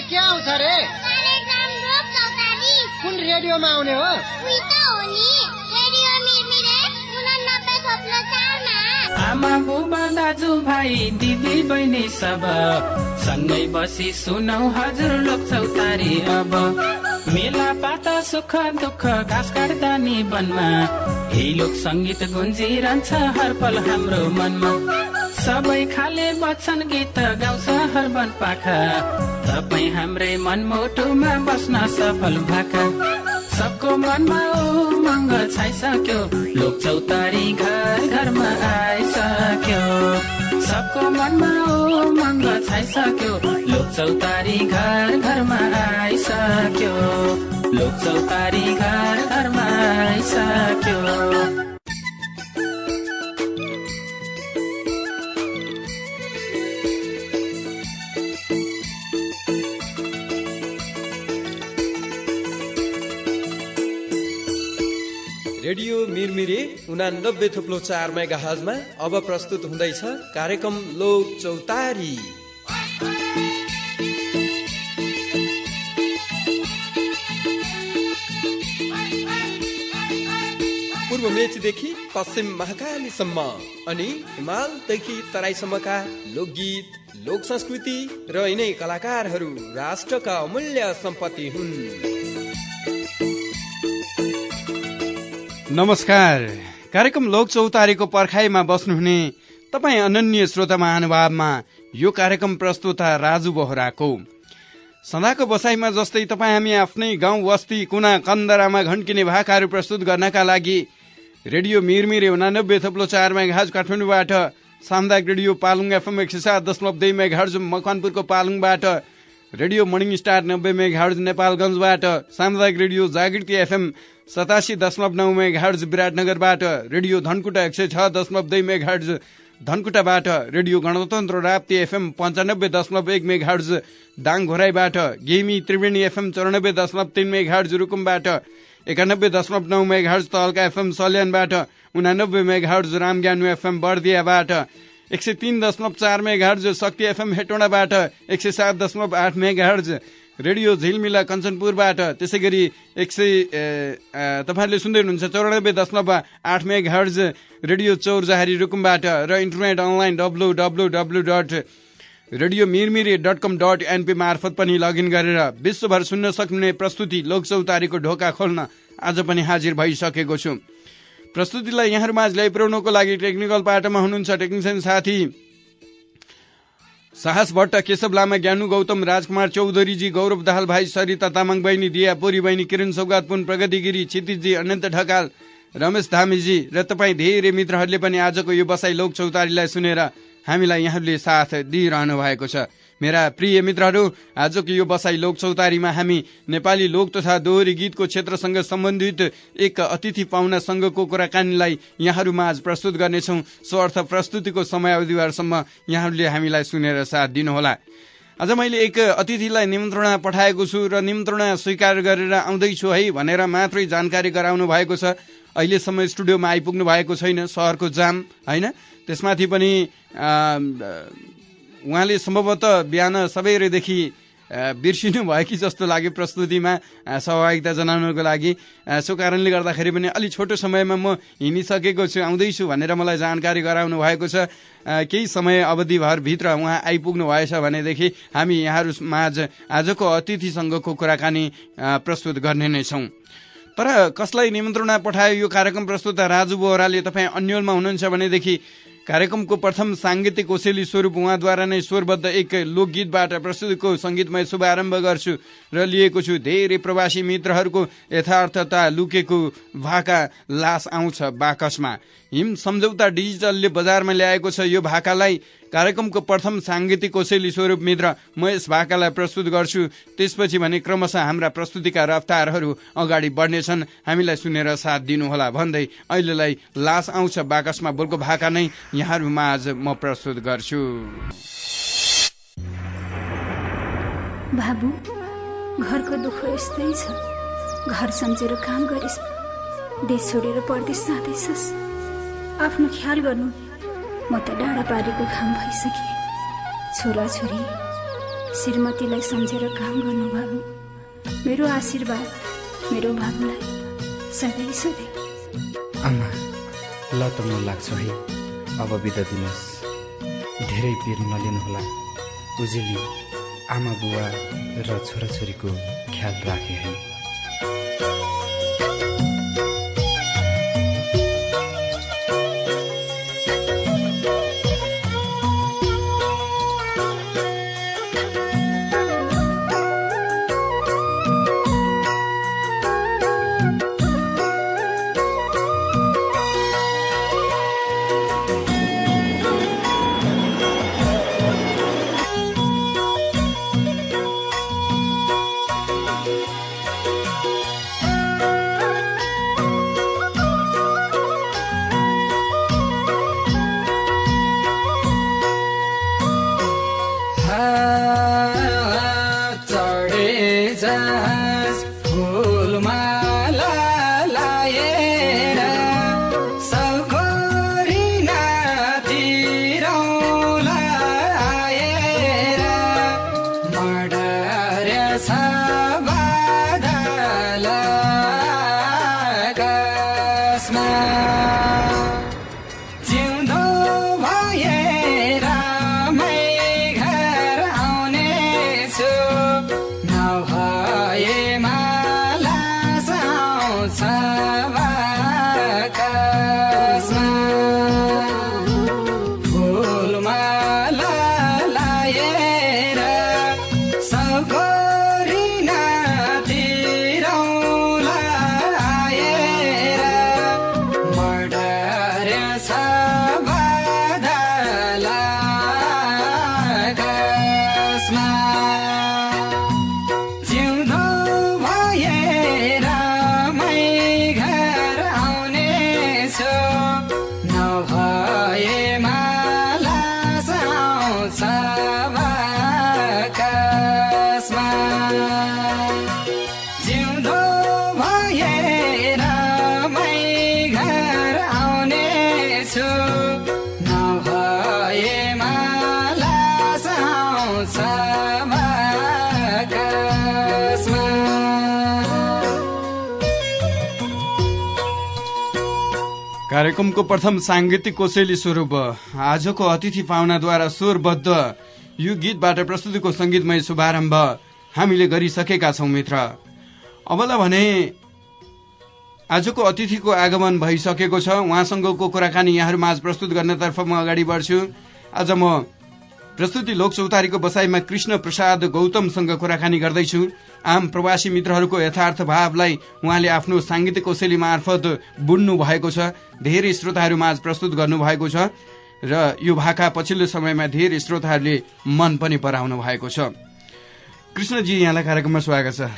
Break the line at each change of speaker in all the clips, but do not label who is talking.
के आउँछ रे? कुन रेडियोमा आउने हो?
आमा बुबा दाजु भाइ दिदी बहिनी सब सँगै बसी सुनौ हजुर लोक चौतारी। अब मेला पाता सुख दुःख घाँस काट्दा नि वनमा यही लोक सङ्गीत गुन्जिरहन्छ हर पल हाम्रो मनमा। सबै खाले बच्चन गीत गाउँछ हर वन पाखा, तपाईँ हाम्रै मनमुटुमा बस्न सफल भाका। सबको मनमा उमङ्ग छाइसक्यो, लोक चौतारी घर घरमा आइसक्यो। सबको मनमा उमङ्ग छाइसक्यो, लोक चौतारी घर घरमा आइसक्यो। लोक चौतारी घर घरमा आइसक्यो।
रेडियो मिरमिरे 89.4 मेगाहर्जमा अब प्रस्तुत हुँदैछ कार्यक्रम लोक चौतारी। पूर्व मेचीदेखि पश्चिम महाकालीसम्म अनि हिमालदेखि तराईसम्मका लोकगीत, लोक संस्कृति र यिनै कलाकारहरू राष्ट्रका अमूल्य सम्पत्ति हुन्।
नमस्कार। कार्यक्रम लोक चौतारीको पर्खाइमा बस्नुहुने तपाईँ अनन्य श्रोता महानुभावमा यो कार्यक्रम प्रस्तुता राजु बोहराको। सदाको बसाइमा जस्तै तपाईँ हामी आफ्नै गाउँ बस्ती कुना कन्दरामा घन्किने भाकाहरू प्रस्तुत गर्नका लागि रेडियो मिरमिरे 89.4 मेगाहर्ज काठमाडौँबाट, सामुदायिक रेडियो पालुङ एफएम 107.2 मेगाहर्ज मकवानपुरको पालुङबाट, रेडियो मर्निङ स्टार 90 मेगाहर्ज नेपालगञ्जबाट, सामुदायिक रेडियो जागृति एफएम 87.9 मेगाहर्ज विराटनगरबाट, रेडियो धनकुटा 106.2 मेगाहर्ज धनकुटाबाट, radio Gantantra Rapti FM 95.1 megahertz दाङघोराईबाट, गेमी त्रिवेणी एफएम 94.3 मेगाहर्ज रुकुमबाट, 91.9 मेगाहर्ज तहल्का एफएम सल्यानबाट, 89 मेगाहर्ज रामज्ञानु एफएम बर्दियाबाट, 103.4 मेगाहर्ज शक्ति एफएम हेटौँडाबाट, 107.8 मेगाहर्ज रेडियो झिलमिला कञ्चनपुरबाट, त्यसै गरी तपाईँहरूले सुन्दै हुनुहुन्छ 94.8 मेगाहर्ज रेडियो चौरजहारी रुकुमबाट र इन्टरनेट अनलाइन www.radiomirmiri.com.np मार्फत पनि लगइन गरेर विश्वभर सुन्न सक्ने प्रस्तुति लोक चौतारीको ढोका खोल्न आज पनि हाजिर भइसकेको छु। प्रस्तुतिलाई यहाँहरूमाझ ल्याइपुर्याउनको लागि टेक्निकल पाटोमा हुनुहुन्छ टेक्निसियन साथी साहस भट्ट, केशव लामा, ज्ञानु गौतम, राजकुमार चौधरीजी, गौरव दाहाल भाइ, सरिता तामाङ बहिनी, दिया पोरी बहिनी, किरण सौगात, पुन प्रगतिगिरी, क्षितिजी, अनन्त ढकाल, रमेश धामीजी र तपाईँ धेरै मित्रहरूले पनि आजको यो बसाई लोक चौतारीलाई सुनेर हामीलाई यहाँहरूले साथ दिइरहनु भएको छ। मेरा प्रिय मित्रहरू, आजको यो बसाई लोक चौतारीमा हामी नेपाली लोक तथा दोहोरी गीतको क्षेत्रसँग सम्बन्धित एक अतिथि पाहुनासँगको कुराकानीलाई यहाँहरूमा आज प्रस्तुत गर्नेछौँ। सो अर्थ प्रस्तुतिको समयावधिभरसम्म यहाँहरूले हामीलाई सुनेर साथ दिनुहोला। आज मैले एक अतिथिलाई निमन्त्रणा पठाएको छु र निमन्त्रणा स्वीकार गरेर आउँदैछु है भनेर मात्रै जानकारी गराउनु भएको छ। अहिलेसम्म स्टुडियोमा आइपुग्नु भएको छैन, सहरको जाम होइन। त्यसमाथि पनि उहाँले सम्भवतः बिहान सबैदेखि बिर्सिनु भयो कि जस्तो लाग्यो प्रस्तुतिमा सहभागिता जनाउनको लागि। सो कारणले गर्दाखेरि पनि अलि छोटो समयमा म हिँडिसकेको छु, आउँदैछु भनेर मलाई जानकारी गराउनु भएको छ। केही समय अवधिभरभित्र उहाँ आइपुग्नु भएछ भनेदेखि हामी यहाँहरूमाझ आजको अतिथिसँगको कुराकानी प्रस्तुत गर्ने नै छौँ। तर कसलाई निमन्त्रणा पठायो यो कार्यक्रम प्रस्तुता राजु बोहराले तपाईँ अन्यलमा हुनुहुन्छ भनेदेखि कार्यक्रमको प्रथम साङ्गीतिक कोसेली स्वरूप उहाँद्वारा नै स्वरबद्ध एक लोकगीतबाट प्रस्तुतिको सङ्गीतमय शुभारम्भ गर्छु र लिएको छु धेरै प्रवासी मित्रहरूको यथार्थता लुकेको भाका लास आउँछ बाकसमा। हिम सम्झौता डिजिटलले बजारमा ल्याएको छ यो भाकालाई। कार्यक्रमको प्रथम साङ्गीतिक कोसेली स्वरूप मित्र म यस भाकालाई प्रस्तुत गर्छु। त्यसपछि भने क्रमशः हाम्रा प्रस्तुतिका रफ्तारहरू अगाडि बढ्नेछन्, हामीलाई सुनेर साथ दिनुहोला भन्दै अहिलेलाई लास आउँछ बाकसमा बोलको भाका नै यहाँहरूमा आज म प्रस्तुत गर्छु।
बाबु, घरको दुःख यस्तै छ। घर सम्झेर काम गरिस्, देश छोडेर परदेश जाँदैछस्। आफ्नो ख्याल गर्नु, म त डाँडा पारेको घाम भइसके। छोराछोरी श्रीमतीलाई सम्झेर काम गर्नु बाबु। मेरो आशीर्वाद मेरो बाबुलाई सधैँ सधैँ।
आमा ल त म लाग्छु है, अब बिदा दिनुहोस्। धेरै पिर नलिनुहोला। उजेली आमा बुवा र छोराछोरीको ख्याल राखे है।
कार्यक्रमको प्रथम सांगीतिक कोसेली स्वरूप आजको अतिथि पाहुनाद्वारा स्वरबद्ध यो गीतबाट प्रस्तुतिको संगीतमय शुभारम्भ हामीले गरिसकेका छौं मित्र। अबला भने आजको अतिथिको आगमन भइसकेको छ। उहाँसँगको कुराकानी यहाँहरू माझ प्रस्तुत गर्नतर्फ म अगाडि बढ्छु। आज म प्रस्तुति लोक चौतारीको बसाइमा कृष्ण प्रसाद गौतमसँग कुराकानी गर्दैछु। आम प्रवासी मित्रहरूको यथार्थ भावलाई उहाँले आफ्नो सांगीतिक कोसेली मार्फत बुन्नु भएको छ, धेरै श्रोताहरूमाझ प्रस्तुत गर्नुभएको छ र यो भाका पछिल्लो समयमा धेरै श्रोताहरूले मन पनि पराउनु भएको छ। कृष्णजी, यहाँलाई कार्यक्रममा स्वागत छ।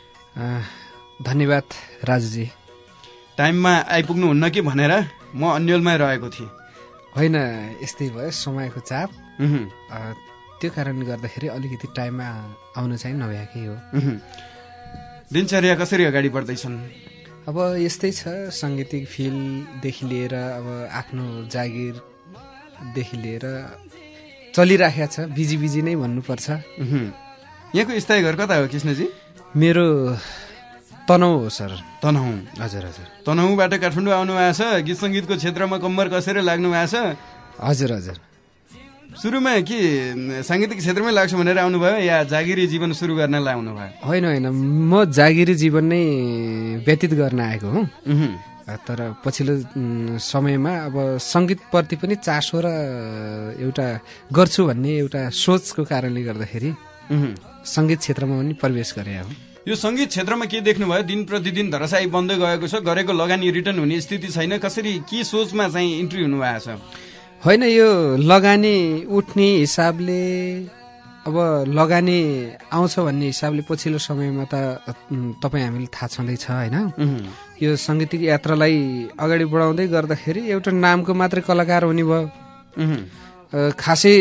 धन्यवाद राजुजी।
टाइममा आइपुग्नुहुन्न कि भनेर म अन्यलमै रहेको थिएँ।
होइन, यस्तै भयो, समयको चाप। त्यो कारणले गर्दाखेरि अलिकति टाइममा आउनु चाहिँ नभएकै हो।
दिनचर्या कसरी अगाडि बढ्दैछन्?
अब यस्तै छ, साङ्गीतिक फिल्डदेखि लिएर अब आफ्नो जागिरदेखि लिएर चलिराखेको छ। बिजी बिजी नै भन्नुपर्छ।
यहाँको स्थायी घर कता हो कृष्णजी?
मेरो तनहु हो सर।
तनहु?
हजुर हजुर।
तनहुबाट काठमाडौँ आउनु भएको छ, गीत सङ्गीतको क्षेत्रमा कम्मर कसेर लाग्नु भएको छ?
हजुर हजुर।
सुरुमा के साङ्गीतिक क्षेत्रमै लाग्छ भनेर आउनुभयो या जागिरी जीवन सुरु गर्नलाई आउनुभयो?
होइन होइन, म जागिरी जीवन नै व्यतीत गर्न आएको हुँ। तर पछिल्लो समयमा अब सङ्गीतप्रति पनि चासो र एउटा गर्छु भन्ने एउटा सोचको कारणले गर्दाखेरि सङ्गीत क्षेत्रमा पनि प्रवेश गरे हो।
यो सङ्गीत क्षेत्रमा के देख्नुभयो? दिन प्रतिदिन धराशायी बन्दै गएको छ, गरेको लगानी रिटर्न हुने स्थिति छैन। कसरी के सोचमा चाहिँ इन्ट्री हुनुभएको छ?
होइन, यो लगानी उठ्ने हिसाबले अब लगानी आउँछ भन्ने हिसाबले पछिल्लो समयमा त तपाईँ हामीले थाहा छँदैछ होइन। यो साङ्गीतिक यात्रालाई अगाडि बढाउँदै गर्दाखेरि एउटा नामको मात्रै कलाकार हुने भयो। खासै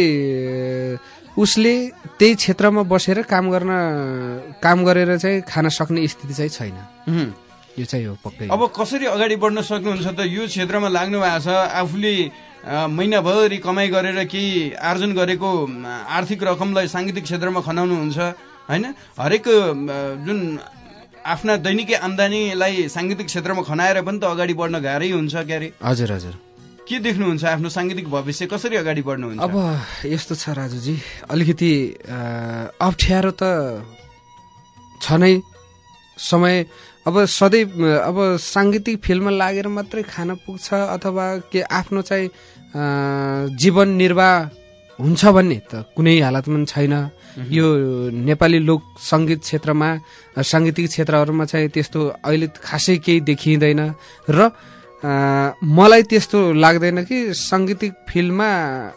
उसले त्यही क्षेत्रमा बसेर काम गरेर चाहिँ खान सक्ने स्थिति चाहिँ छैन। यो चाहिँ हो पक्कै।
अब कसरी अगाडि बढ्न सक्नुहुन्छ त? यो क्षेत्रमा लाग्नु भएको छ, आफूले महिनाभरि कमाइ गरेर केही आर्जन गरेको आर्थिक रकमलाई साङ्गीतिक क्षेत्रमा खनाउनुहुन्छ होइन? हरेक जुन आफ्ना दैनिकी आम्दानीलाई साङ्गीतिक क्षेत्रमा खनाएर पनि त अगाडि बढ्न गाह्रै हुन्छ क्यारे।
हजुर हजुर।
के देख्नुहुन्छ आफ्नो साङ्गीतिक भविष्य कसरी अगाडि बढ्नुहुन्छ?
अब यस्तो छ राजुजी, अलिकति अप्ठ्यारो त छ नै समय। अब सधैँ अब साङ्गीतिक फिल्ममा लागेर मात्रै खान पुग्छ अथवा के आफ्नो चाहिँ जीवन निर्वाह हुन्छ भन्ने त कुनै हालतमा छैन। यो नेपाली लोक सङ्गीत क्षेत्रमा, साङ्गीतिक क्षेत्रहरूमा चाहिँ त्यस्तो अहिले खासै केही देखिँदैन र मलाई त्यस्तो लाग्दैन कि साङ्गीतिक फिल्ममा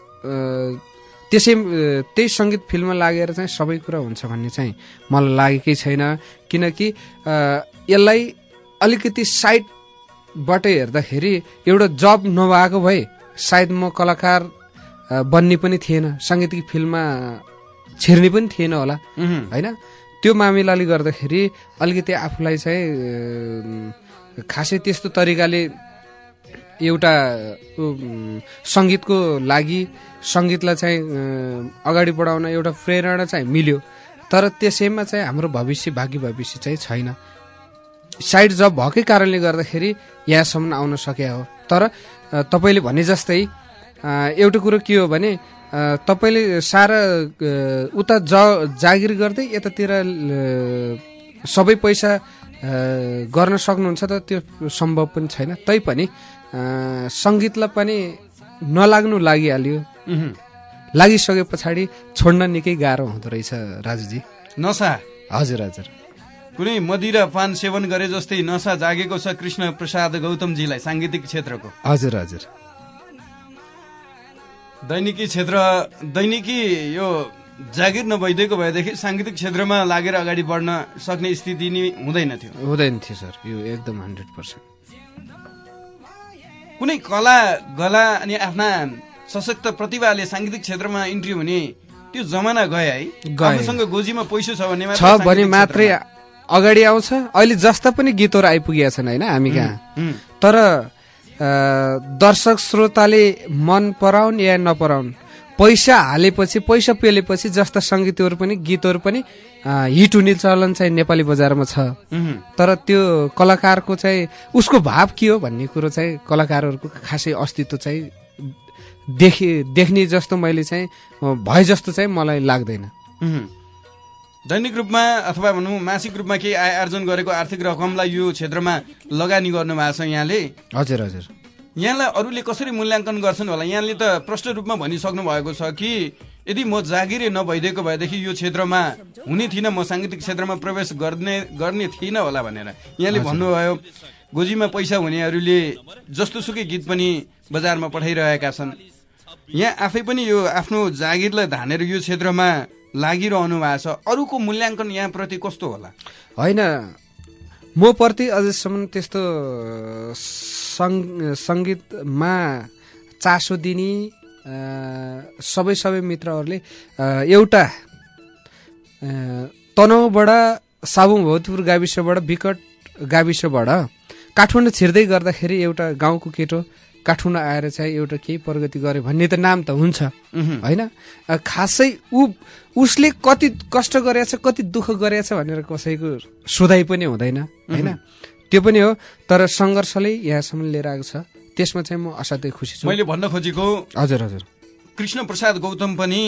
त्यही सङ्गीत फिल्ममा लागेर चाहिँ सबै कुरा हुन्छ भन्ने चाहिँ मलाई लागेकै छैन। किनकि यसलाई अलिकति साइडबाट हेर्दाखेरि एउटा जब नभएको भए सायद म कलाकार बन्ने पनि थिएन, साङ्गीतिक फिल्ममा छिर्ने पनि थिएन होला होइन? त्यो मामिलाले गर्दाखेरि अलिकति आफूलाई चाहिँ खासै त्यस्तो तरिकाले एउटा सङ्गीतको लागि सङ्गीतलाई चाहिँ अगाडि बढाउन एउटा प्रेरणा चाहिँ मिल्यो। तर त्यसैमा चाहिँ हाम्रो भाग्य भविष्य चाहिँ छैन। साइड जब भएकै कारणले गर्दाखेरि यहाँसम्म आउन सके हो। तर तपाईँले भने जस्तै एउटा कुरो के हो भने तपाईँले सारा उता जागिर गर्दै यतातिर सबै पैसा गर्न सक्नुहुन्छ त त्यो सम्भव पनि छैन। तैपनि सङ्गीतलाई पनि नलाग्नु लागिहाल्यो, लागिसके पछाडि छोड्न निकै गाह्रो हुँदो रहेछ राजुजी।
नसा?
हजुर हजुर।
कुनै मदिरा पान सेवन गरे जस्तै नसा जागेको छ कृष्ण प्रसाद गौतमजीलाई साङ्गीतिक क्षेत्रको।
हजुर हजुर।
दैनिकी यो जागिर नभइदिएको भएदेखि साङ्गीतिक क्षेत्रमा लागेर अगाडि बढ्न सक्ने स्थिति नै हुँदैन थियो
सर, यो एकदम 100%।
कुनै कला गला अनि आफ्ना सशक्त प्रतिभाले साङ्गीतिक क्षेत्रमा इन्ट्री हुने त्यो जमाना गए है? आफूसँग गोजीमा पैसा छ भने
मात्रै अगाडि आउँछ। अहिले जस्ता पनि गीतहरू आइपुगेका छन् होइन हामी कहाँ, तर दर्शक श्रोताले मन पराउन् या नपराउन्, पैसा हालेपछि, पैसा पेलेपछि जस्ता सङ्गीतहरू पनि गीतहरू पनि हिट हुने चलन चाहिँ नेपाली बजारमा छ। तर त्यो कलाकारको चाहिँ उसको भाव के हो भन्ने कुरो चाहिँ कलाकारहरूको खासै अस्तित्व चाहिँ देख्ने जस्तो मैले चाहिँ भए जस्तो चाहिँ मलाई लाग्दैन।
दैनिक रूपमा अथवा भनौँ मासिक रूपमा केही आय आर्जन गरेको आर्थिक रकमलाई यो क्षेत्रमा लगानी गर्नु भएको छ यहाँले।
हजुर हजुर।
यहाँलाई अरूले कसरी मूल्याङ्कन गर्छन् होला? यहाँले त प्रष्ट रूपमा भनिसक्नु भएको छ कि यदि म जागिरे नभइदिएको भएदेखि यो क्षेत्रमा हुने थिइनँ, म साङ्गीतिक क्षेत्रमा प्रवेश गर्ने थिइनँ होला भनेर यहाँले भन्नुभयो। गोजीमा पैसा हुनेहरूले जस्तोसुकै गीत पनि बजारमा पठाइरहेका छन्। यहाँ आफै पनि यो आफ्नो जागिरलाई धानेर यो क्षेत्रमा लागिरहनु भएको छ। अरूको मूल्याङ्कन यहाँप्रति कस्तो होला?
होइन, म प्रति अझसम्म त्यस्तो सङ्गीतमा चासो दिने सबै मित्रहरूले एउटा तनहुँबाट साबुङ भौतपुर गाविसबाट विकट गाविसबाट काठमाडौँ छिर्दै गर्दाखेरि एउटा गाउँको केटो काठमाडौँ आएर चाहिँ एउटा केही प्रगति गर्यो भन्ने त नाम त हुन्छ होइन? खासै उसले कति कष्ट गरेछ, कति दुःख गरेछ भनेर कसैको सोधाइ पनि हुँदैन होइन? त्यो पनि हो। तर सङ्घर्षले यहाँसम्म लिएर आएको छ, त्यसमा चाहिँ म असाध्यै खुसी छु।
मैले भन्न खोजेको
हजुर हजुर,
कृष्ण प्रसाद गौतम पनि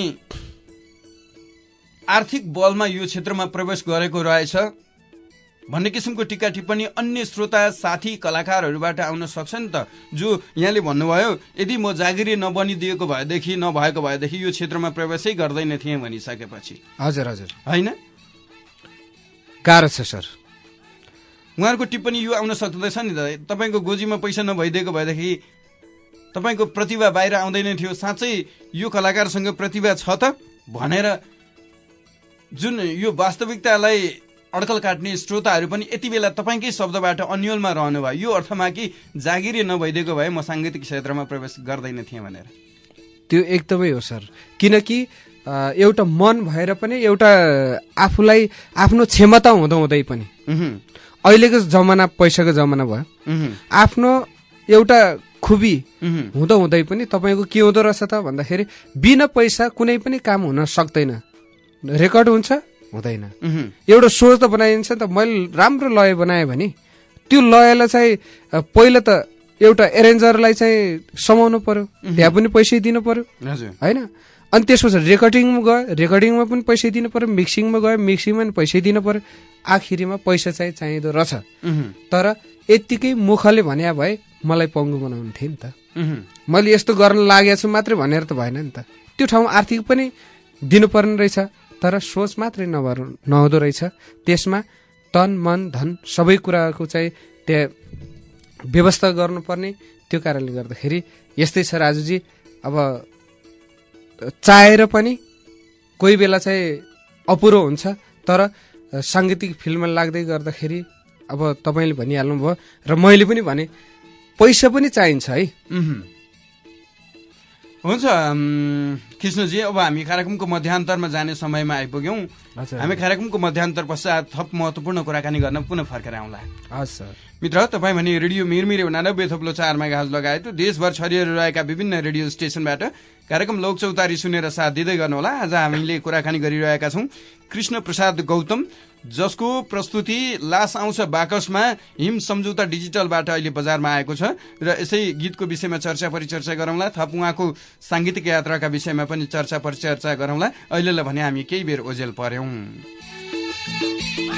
आर्थिक बलमा यो क्षेत्रमा प्रवेश गरेको रहेछ भन्ने किसिमको टिका टिप्पणी अन्य श्रोता साथी कलाकारहरूबाट आउन सक्छ नि त। जो यहाँले भन्नुभयो यदि म जागिरी नबनिदिएको भएदेखि यो क्षेत्रमा प्रवेशै गर्दैन थिएँ भनिसकेपछि।
हजुर हजुर,
होइन?
गाह्रो छ सर।
उहाँहरूको टिप्पणी यो आउन सक्दछ नि त, तपाईँको गोजीमा पैसा नभइदिएको भएदेखि तपाईँको प्रतिभा बाहिर आउँदैन थियो, साँच्चै यो कलाकारसँग प्रतिभा छ त भनेर जुन यो वास्तविकतालाई अड्कल काट्ने श्रोताहरू पनि यति बेला तपाईँकै शब्दबाट अन्यलमा रहनु भयो, यो अर्थमा कि जागिरी नभइदिएको भए म साङ्गीतिक क्षेत्रमा प्रवेश गर्दैन थिएँ भनेर।
त्यो एकदमै हो सर। किनकि एउटा मन भएर पनि एउटा आफूलाई आफ्नो क्षमता हुँदै पनि अहिलेको जमाना पैसाको जमाना भयो, आफ्नो एउटा खुबी हुँदै पनि तपाईँको के हुँदो रहेछ त भन्दाखेरि बिना पैसा कुनै पनि काम हुन सक्दैन। रेकर्ड हुन्छ हुँदैन। एउटा सोच त बनाइन्छ नि त। मैले राम्रो लय बनाएँ भने त्यो लयलाई चाहिँ पहिला त एउटा एरेन्जरलाई चाहिँ समाउनु पर्यो, त्यहाँ पनि पैसै दिनु पर्यो होइन। अनि त्यसपछि रेकर्डिङमा गयो, रेकर्डिङमा पनि पैसै दिनु पर्यो, मिक्सिङमा गयो, मिक्सिङमा पनि पैसै दिनु पर्यो। आखिरीमा पैसा चाहिँ चाहिँदो रहेछ। तर यत्तिकै मुखले भने भए मलाई पङ्गु बनाउनु थियो नि त। मैले यस्तो गर्न लागेको छु मात्रै भनेर त भएन नि त। त्यो ठाउँमा आर्थिक पनि दिनुपर्ने रहेछ, तर सोच मात्रै नहुँदो रहेछ। त्यसमा तन मन धन सबै कुराको चाहिँ त्यहाँ व्यवस्था गर्नुपर्ने। त्यो कारणले गर्दाखेरि यस्तै छ राजुजी। अब चाहेर पनि कोही बेला चाहिँ अपुरो हुन्छ। तर साङ्गीतिक फिल्ममा लाग्दै गर्दाखेरि अब तपाईँले भनिहाल्नुभयो र मैले पनि भने पैसा पनि चाहिन्छ है।
हुन्छ कृष्णजी, अब हामी कार्यक्रमको मध्यान्तरमा जाने समयमा आइपुग्यौँ। हामी कार्यक्रमको मध्यान्तर पश्चात थप महत्त्वपूर्ण कुराकानी गर्न पुनः फर्केर आउँला।
हस्
मित्र, तपाईँ भने रेडियो मिरमिरे 89.4 मेगाहर्ज लगायत देशभर छरिएर रहेका विभिन्न रेडियो स्टेशनबाट कार्यक्रम लोकचौतारी सुनेर साथ दिँदै गर्नुहोला। आज हामीले कुराकानी गरिरहेका छौँ कृष्ण प्रसाद गौतम, जसको प्रस्तुति लास आउँछ बाकसमा हिम सम्झौता डिजिटलबाट अहिले बजारमा आएको छ। र यसै गीतको विषयमा चर्चा परिचर्चा गरौँला। थप उहाँको साङ्गीतिक यात्राका विषयमा पनि चर्चा परिचर्चा गरौँला। अहिलेलाई भने हामी केही बेर ओझेल पर्यौँ।